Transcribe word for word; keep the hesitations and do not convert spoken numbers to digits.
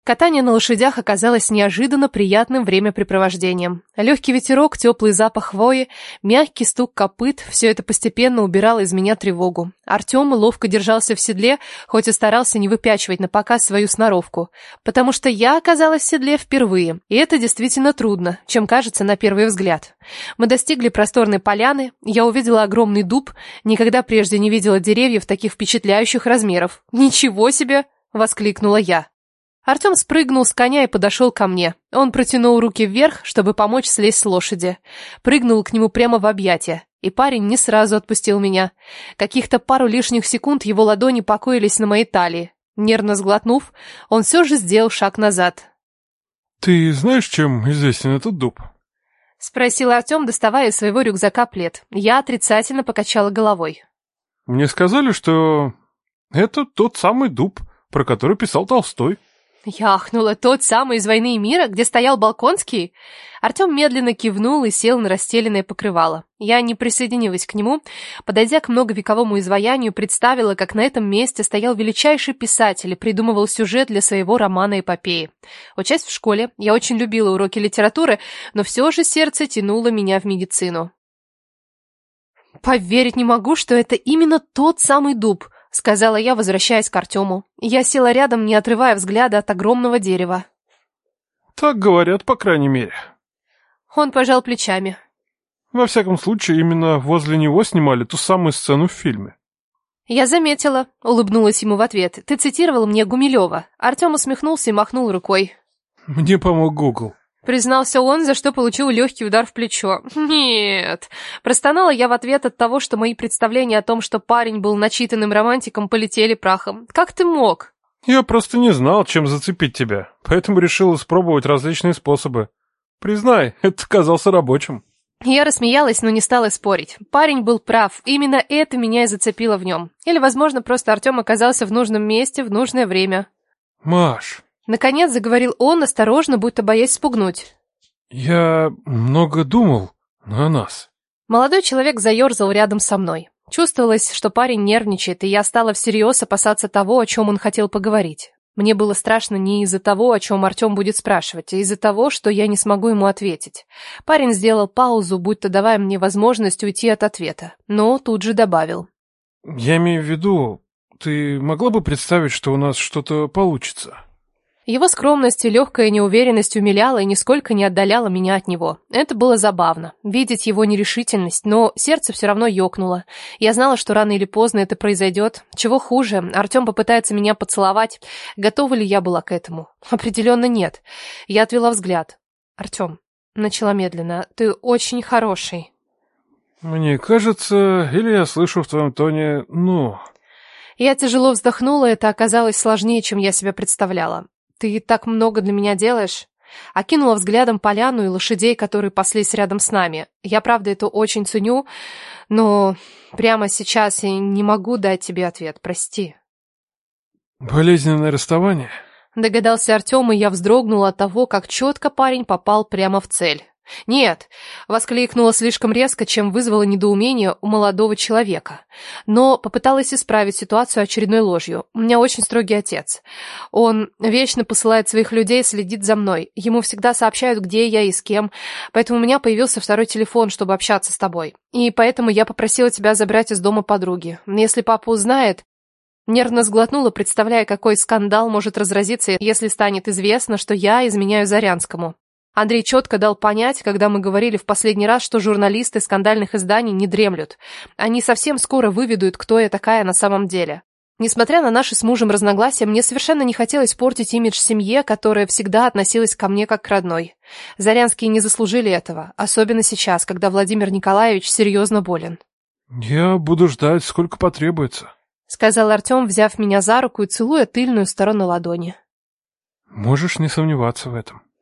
Катание на лошадях оказалось неожиданно приятным времяпрепровождением. Легкий ветерок, теплый запах хвои, мягкий стук копыт – все это постепенно убирало из меня тревогу. Артем ловко держался в седле, хоть и старался не выпячивать напоказ свою сноровку. Потому что я оказалась в седле впервые, и это действительно трудно, чем кажется на первый взгляд. Мы достигли просторной поляны, я увидела огромный дуб, никогда прежде не видела деревьев таких впечатляющих размеров. «Ничего себе!» – воскликнула я. Артем спрыгнул с коня и подошел ко мне. Он протянул руки вверх, чтобы помочь слезть с лошади. Прыгнул к нему прямо в объятия, и парень не сразу отпустил меня. Каких-то пару лишних секунд его ладони покоились на моей талии. Нервно сглотнув, он все же сделал шаг назад. «Ты знаешь, чем известен этот дуб?» — спросил Артем, доставая из своего рюкзака плед. Я отрицательно покачала головой. «Мне сказали, что это тот самый дуб, про который писал Толстой». Я ахнула. Тот самый из «Войны и мира», где стоял Болконский? Артем медленно кивнул и сел на расстеленное покрывало. Я не присоединилась к нему. Подойдя к многовековому изваянию, представила, как на этом месте стоял величайший писатель и придумывал сюжет для своего романа-эпопеи. Учась в школе, я очень любила уроки литературы, но все же сердце тянуло меня в медицину. «Поверить не могу, что это именно тот самый дуб», — сказала я, возвращаясь к Артему. Я села рядом, не отрывая взгляда от огромного дерева. «Так говорят, по крайней мере». Он пожал плечами. «Во всяком случае, именно возле него снимали ту самую сцену в фильме». Я заметила, улыбнулась ему в ответ. Ты цитировал мне Гумилева. Артем усмехнулся и махнул рукой. «Мне помог Гугл», признался он, за что получил легкий удар в плечо. «Нет». Простонала я в ответ от того, что мои представления о том, что парень был начитанным романтиком, полетели прахом. «Как ты мог?» «Я просто не знал, чем зацепить тебя, поэтому решил испробовать различные способы. Признай, это казался рабочим». Я рассмеялась, но не стала спорить. Парень был прав, именно это меня и зацепило в нем. Или, возможно, просто Артем оказался в нужном месте в нужное время. «Маш...» Наконец заговорил он, осторожно, будто боясь спугнуть. «Я много думал о нас». Молодой человек заерзал рядом со мной. Чувствовалось, что парень нервничает, и я стала всерьез опасаться того, о чем он хотел поговорить. Мне было страшно не из-за того, о чем Артем будет спрашивать, а из-за того, что я не смогу ему ответить. Парень сделал паузу, будто давая мне возможность уйти от ответа, но тут же добавил. «Я имею в виду, ты могла бы представить, что у нас что-то получится?» Его скромность и легкая неуверенность умиляла и нисколько не отдаляла меня от него. Это было забавно, видеть его нерешительность, но сердце все равно ёкнуло. Я знала, что рано или поздно это произойдет. Чего хуже, Артем попытается меня поцеловать. Готова ли я была к этому? Определенно нет. Я отвела взгляд. «Артем», начала медленно, — «ты очень хороший». «Мне кажется, или я слышу в твоем тоне «ну». Я тяжело вздохнула, это оказалось сложнее, чем я себе представляла. «Ты так много для меня делаешь?» Окинула взглядом поляну и лошадей, которые паслись рядом с нами. Я, правда, это очень ценю, но прямо сейчас я не могу дать тебе ответ, прости. «Болезненное расставание?» Догадался Артем, и я вздрогнула от того, как четко парень попал прямо в цель. «Нет!» — воскликнула слишком резко, чем вызвало недоумение у молодого человека. Но попыталась исправить ситуацию очередной ложью. У меня очень строгий отец. Он вечно посылает своих людей следить за мной. Ему всегда сообщают, где я и с кем. Поэтому у меня появился второй телефон, чтобы общаться с тобой. И поэтому я попросила тебя забрать из дома подруги. Если папа узнает... Нервно сглотнула, представляя, какой скандал может разразиться, если станет известно, что я изменяю Зарянскому. Андрей четко дал понять, когда мы говорили в последний раз, что журналисты скандальных изданий не дремлют. Они совсем скоро выведут, кто я такая на самом деле. Несмотря на наши с мужем разногласия, мне совершенно не хотелось портить имидж семье, которая всегда относилась ко мне как к родной. Зарянские не заслужили этого, особенно сейчас, когда Владимир Николаевич серьезно болен. «Я буду ждать, сколько потребуется», — сказал Артем, взяв меня за руку и целуя тыльную сторону ладони. «Можешь не сомневаться в этом».